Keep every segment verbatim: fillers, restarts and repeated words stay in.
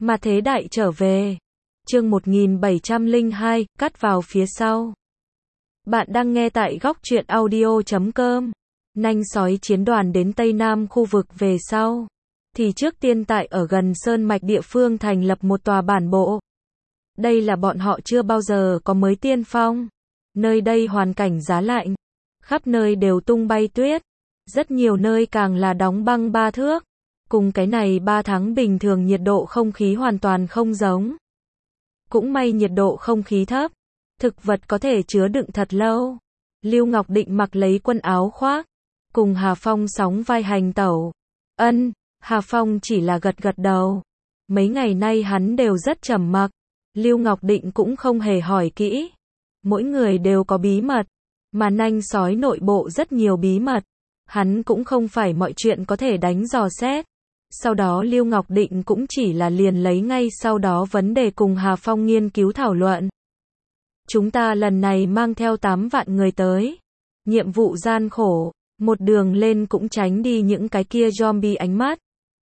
Mà thế đại trở về. Chương một nghìn bảy trăm lẻ hai, cắt vào phía sau. Bạn đang nghe tại góc truyện audio chấm com. Nanh sói chiến đoàn đến Tây Nam khu vực về sau. Thì trước tiên tại ở gần Sơn Mạch địa phương thành lập một tòa bản bộ. Đây là bọn họ chưa bao giờ có mới tiên phong. Nơi đây hoàn cảnh giá lạnh. Khắp nơi đều tung bay tuyết. Rất nhiều nơi càng là đóng băng ba thước. Cùng cái này ba tháng bình thường nhiệt độ không khí hoàn toàn không giống. Cũng may nhiệt độ không khí thấp. Thực vật có thể chứa đựng thật lâu. Lưu Ngọc Định mặc lấy quần áo khoác. Cùng Hà Phong sóng vai hành tẩu. Ân, Hà Phong chỉ là gật gật đầu. Mấy ngày nay hắn đều rất trầm mặc. Lưu Ngọc Định cũng không hề hỏi kỹ. Mỗi người đều có bí mật. Mà nanh sói nội bộ rất nhiều bí mật. Hắn cũng không phải mọi chuyện có thể đánh dò xét. Sau đó Lưu Ngọc Định cũng chỉ là liền lấy ngay sau đó vấn đề cùng Hà Phong nghiên cứu thảo luận. Chúng ta lần này mang theo tám vạn người tới. Nhiệm vụ gian khổ, một đường lên cũng tránh đi những cái kia zombie ánh mắt.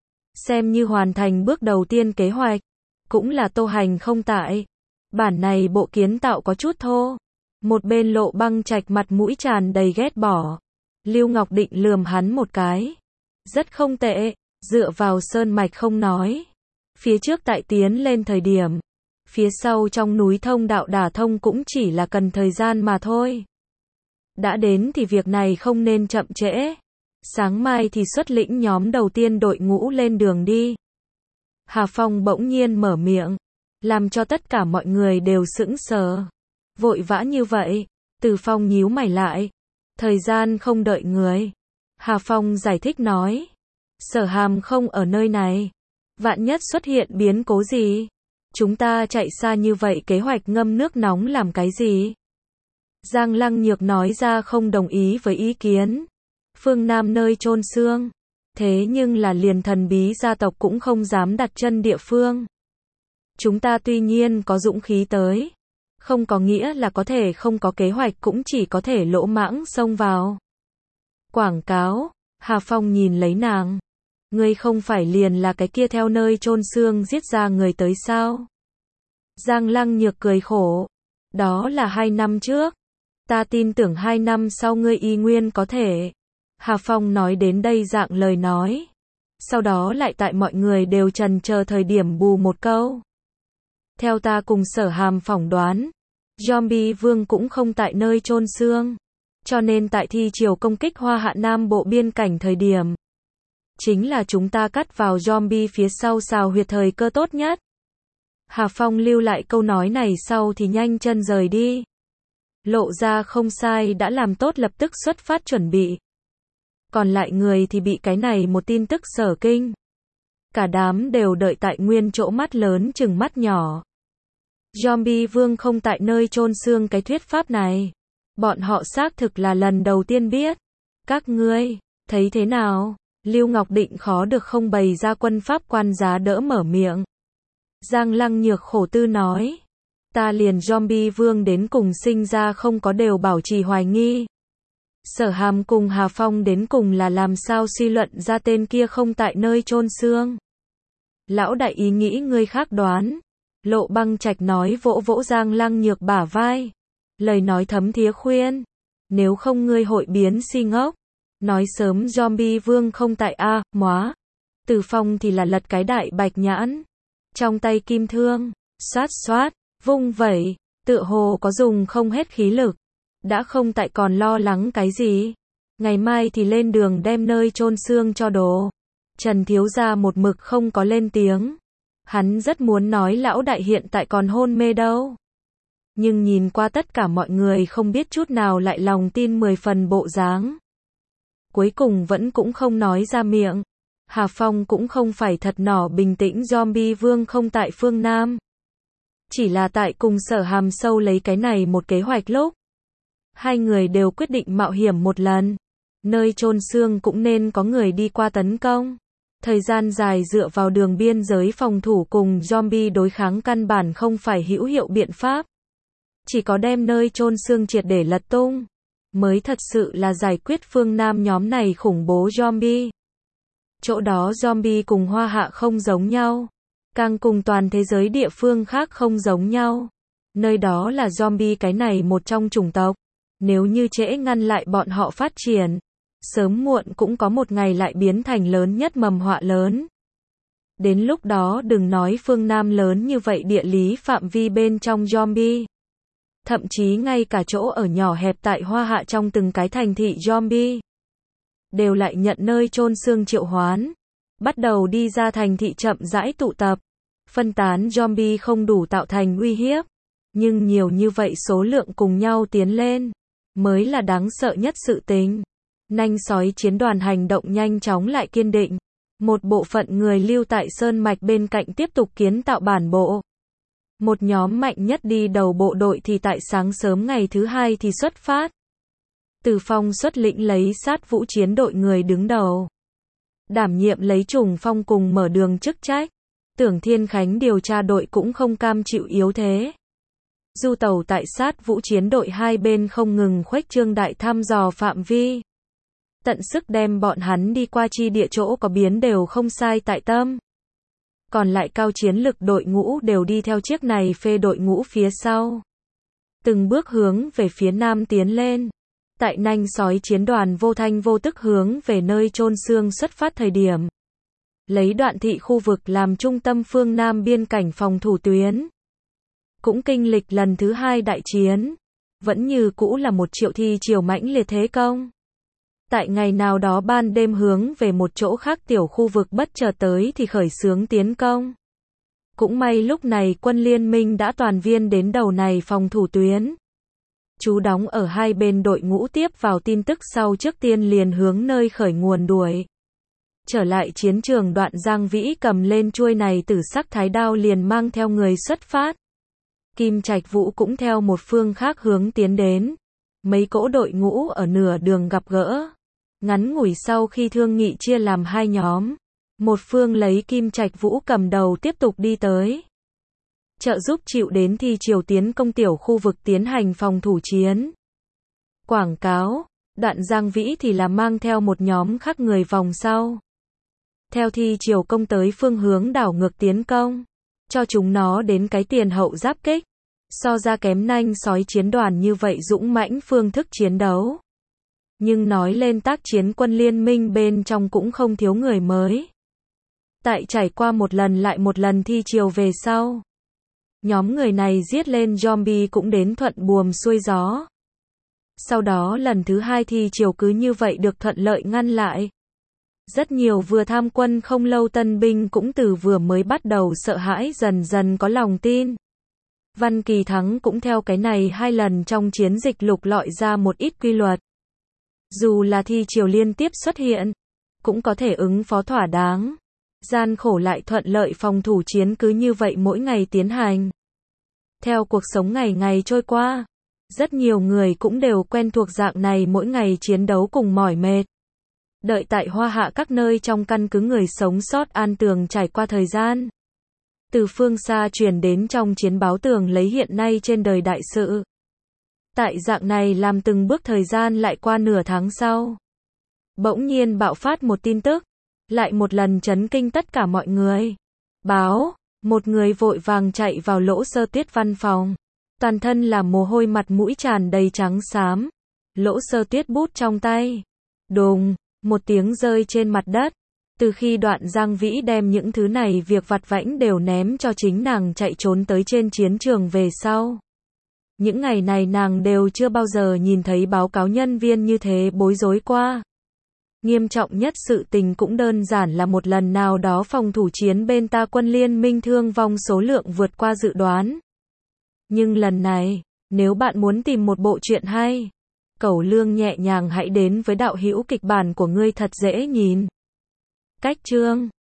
Xem như hoàn thành bước đầu tiên kế hoạch. Cũng là Tô Hành không tại. Bản này bộ kiến tạo có chút thô. Một bên Lộ Băng Trạch mặt mũi tràn đầy ghét bỏ. Lưu Ngọc Định lườm hắn một cái. Rất không tệ, dựa vào sơn mạch không nói. Phía trước tại tiến lên thời điểm. Phía sau trong núi thông đạo đả thông cũng chỉ là cần thời gian mà thôi. Đã đến thì việc này không nên chậm trễ. Sáng mai thì xuất lĩnh nhóm đầu tiên đội ngũ lên đường đi. Hà Phong bỗng nhiên mở miệng. Làm cho tất cả mọi người đều sững sờ. Vội vã như vậy. Từ Phong nhíu mày lại. Thời gian không đợi người. Hà Phong giải thích nói. Sở Hàm không ở nơi này. Vạn nhất xuất hiện biến cố gì. Chúng ta chạy xa như vậy kế hoạch ngâm nước nóng làm cái gì? Giang Lăng Nhược nói ra không đồng ý với ý kiến. Phương Nam nơi chôn xương. Thế nhưng là liền thần bí gia tộc cũng không dám đặt chân địa phương. Chúng ta tuy nhiên có dũng khí tới. Không có nghĩa là có thể không có kế hoạch cũng chỉ có thể lỗ mãng xông vào. Quảng cáo, Hà Phong nhìn lấy nàng. Ngươi không phải liền là cái kia theo nơi chôn xương giết ra người tới sao? Giang Lăng Nhược cười khổ. Đó là hai năm trước. Ta tin tưởng hai năm sau ngươi y nguyên có thể. Hà Phong nói đến đây dạng lời nói. Sau đó lại tại mọi người đều trần chờ thời điểm bù một câu. Theo ta cùng Sở Hàm phỏng đoán. Zombie Vương cũng không tại nơi chôn xương. Cho nên tại thi chiều công kích Hoa Hạ Nam bộ biên cảnh thời điểm. Chính là chúng ta cắt vào zombie phía sau xào huyệt thời cơ tốt nhất. Hà Phong lưu lại câu nói này sau thì nhanh chân rời đi. Lộ ra không sai đã làm tốt lập tức xuất phát chuẩn bị. Còn lại người thì bị cái này một tin tức sở kinh. Cả đám đều đợi tại nguyên chỗ mắt lớn chừng mắt nhỏ. Zombie Vương không tại nơi chôn xương cái thuyết pháp này. Bọn họ xác thực là lần đầu tiên biết. Các ngươi, thấy thế nào? Lưu Ngọc Định khó được không bày ra quân pháp quan giá đỡ mở miệng. Giang Lăng Nhược khổ tư nói. Ta liền Zombie Vương đến cùng sinh ra không có đều bảo trì hoài nghi. Sở Hàm cùng Hà Phong đến cùng là làm sao suy luận ra tên kia không tại nơi chôn xương. Lão đại ý nghĩ ngươi khác đoán. Lộ Băng Trạch nói vỗ vỗ Giang Lăng Nhược bả vai. Lời nói thấm thía khuyên. Nếu không ngươi hội biến si ngốc. Nói sớm Zombie Vương không tại a, à, móa. Từ Phong thì là lật cái đại bạch nhãn. Trong tay kim thương, xoát xoát, vung vẩy, tựa hồ có dùng không hết khí lực. Đã không tại còn lo lắng cái gì. Ngày mai thì lên đường đem nơi chôn xương cho đồ. Trần thiếu gia một mực không có lên tiếng. Hắn rất muốn nói lão đại hiện tại còn hôn mê đâu. Nhưng nhìn qua tất cả mọi người không biết chút nào lại lòng tin mười phần bộ dáng. Cuối cùng vẫn cũng không nói ra miệng. Hà Phong cũng không phải thật nỏ bình tĩnh Zombie Vương không tại phương Nam. Chỉ là tại cùng Sở Hàm sâu lấy cái này một kế hoạch lúc. Hai người đều quyết định mạo hiểm một lần. Nơi chôn xương cũng nên có người đi qua tấn công. Thời gian dài dựa vào đường biên giới phòng thủ cùng zombie đối kháng căn bản không phải hữu hiệu biện pháp. Chỉ có đem nơi chôn xương triệt để lật tung. Mới thật sự là giải quyết phương Nam nhóm này khủng bố zombie. Chỗ đó zombie cùng Hoa Hạ không giống nhau. Càng cùng toàn thế giới địa phương khác không giống nhau. Nơi đó là zombie cái này một trong chủng tộc. Nếu như trễ ngăn lại bọn họ phát triển, sớm muộn cũng có một ngày lại biến thành lớn nhất mầm họa lớn. Đến lúc đó đừng nói phương Nam lớn như vậy địa lý phạm vi bên trong zombie. Thậm chí ngay cả chỗ ở nhỏ hẹp tại Hoa Hạ trong từng cái thành thị zombie, đều lại nhận nơi chôn xương triệu hoán. Bắt đầu đi ra thành thị chậm rãi tụ tập. Phân tán zombie không đủ tạo thành uy hiếp. Nhưng nhiều như vậy số lượng cùng nhau tiến lên, mới là đáng sợ nhất sự tình. Nanh sói chiến đoàn hành động nhanh chóng lại kiên định. Một bộ phận người lưu tại Sơn Mạch bên cạnh tiếp tục kiến tạo bản bộ. Một nhóm mạnh nhất đi đầu bộ đội thì tại sáng sớm ngày thứ hai thì xuất phát. Từ Phong xuất lĩnh lấy sát vũ chiến đội người đứng đầu. Đảm nhiệm lấy trùng phong cùng mở đường chức trách. Tưởng Thiên Khánh điều tra đội cũng không cam chịu yếu thế. Du tàu tại sát vũ chiến đội hai bên không ngừng khuếch trương đại thăm dò phạm vi. Tận sức đem bọn hắn đi qua chi địa chỗ có biến đều không sai tại tâm. Còn lại cao chiến lực đội ngũ đều đi theo chiếc này phê đội ngũ phía sau. Từng bước hướng về phía nam tiến lên. Tại nanh sói chiến đoàn vô thanh vô tức hướng về nơi chôn xương xuất phát thời điểm. Lấy Đoạn Thị khu vực làm trung tâm phương Nam biên cảnh phòng thủ tuyến. Cũng kinh lịch lần thứ hai đại chiến. Vẫn như cũ là một triệu thi triều mãnh liệt thế công. Tại ngày nào đó ban đêm hướng về một chỗ khác tiểu khu vực bất chợt tới thì khởi xướng tiến công. Cũng may lúc này quân liên minh đã toàn viên đến đầu này phòng thủ tuyến. Chú đóng ở hai bên đội ngũ tiếp vào tin tức sau trước tiên liền hướng nơi khởi nguồn đuổi. Trở lại chiến trường Đoạn Giang Vĩ cầm lên chuôi này tử sắc thái đao liền mang theo người xuất phát. Kim Trạch Vũ cũng theo một phương khác hướng tiến đến. Mấy cỗ đội ngũ ở nửa đường gặp gỡ. Ngắn ngủi sau khi thương nghị chia làm hai nhóm. Một phương lấy Kim Trạch Vũ cầm đầu tiếp tục đi tới. Trợ giúp chịu đến thi triều tiến công tiểu khu vực tiến hành phòng thủ chiến. Quảng cáo, Đoạn Giang Vĩ thì là mang theo một nhóm khác người vòng sau. Theo thi triều công tới phương hướng đảo ngược tiến công. Cho chúng nó đến cái tiền hậu giáp kích. So ra kém nanh sói chiến đoàn như vậy dũng mãnh phương thức chiến đấu. Nhưng nói lên tác chiến quân liên minh bên trong cũng không thiếu người mới. Tại trải qua một lần lại một lần thi triều về sau. Nhóm người này giết lên zombie cũng đến thuận buồm xuôi gió. Sau đó lần thứ hai thi triều cứ như vậy được thuận lợi ngăn lại. Rất nhiều vừa tham quân không lâu tân binh cũng từ vừa mới bắt đầu sợ hãi dần dần có lòng tin. Văn Kỳ Thắng cũng theo cái này hai lần trong chiến dịch lục lọi ra một ít quy luật. Dù là thi triều liên tiếp xuất hiện, cũng có thể ứng phó thỏa đáng. Gian khổ lại thuận lợi phòng thủ chiến cứ như vậy mỗi ngày tiến hành. Theo cuộc sống ngày ngày trôi qua, rất nhiều người cũng đều quen thuộc dạng này mỗi ngày chiến đấu cùng mỏi mệt. Đợi tại Hoa Hạ các nơi trong căn cứ người sống sót an tường trải qua thời gian. Từ phương xa truyền đến trong chiến báo tường lấy hiện nay trên đời đại sự. Tại dạng này làm từng bước thời gian lại qua nửa tháng sau. Bỗng nhiên bạo phát một tin tức. Lại một lần chấn kinh tất cả mọi người. Báo, một người vội vàng chạy vào Lỗ Sơ Tuyết văn phòng. Toàn thân là mồ hôi mặt mũi tràn đầy trắng xám. Lỗ Sơ Tuyết bút trong tay. Đùng, một tiếng rơi trên mặt đất. Từ khi Đoạn Giang Vĩ đem những thứ này việc vặt vãnh đều ném cho chính nàng chạy trốn tới trên chiến trường về sau. Những ngày này nàng đều chưa bao giờ nhìn thấy báo cáo nhân viên như thế bối rối qua. Nghiêm trọng nhất sự tình cũng đơn giản là một lần nào đó phòng thủ chiến bên ta quân liên minh thương vong số lượng vượt qua dự đoán. Nhưng lần này, nếu bạn muốn tìm một bộ truyện hay, Cẩu Lương nhẹ nhàng hãy đến với đạo hữu kịch bản của ngươi thật dễ nhìn. Cách chương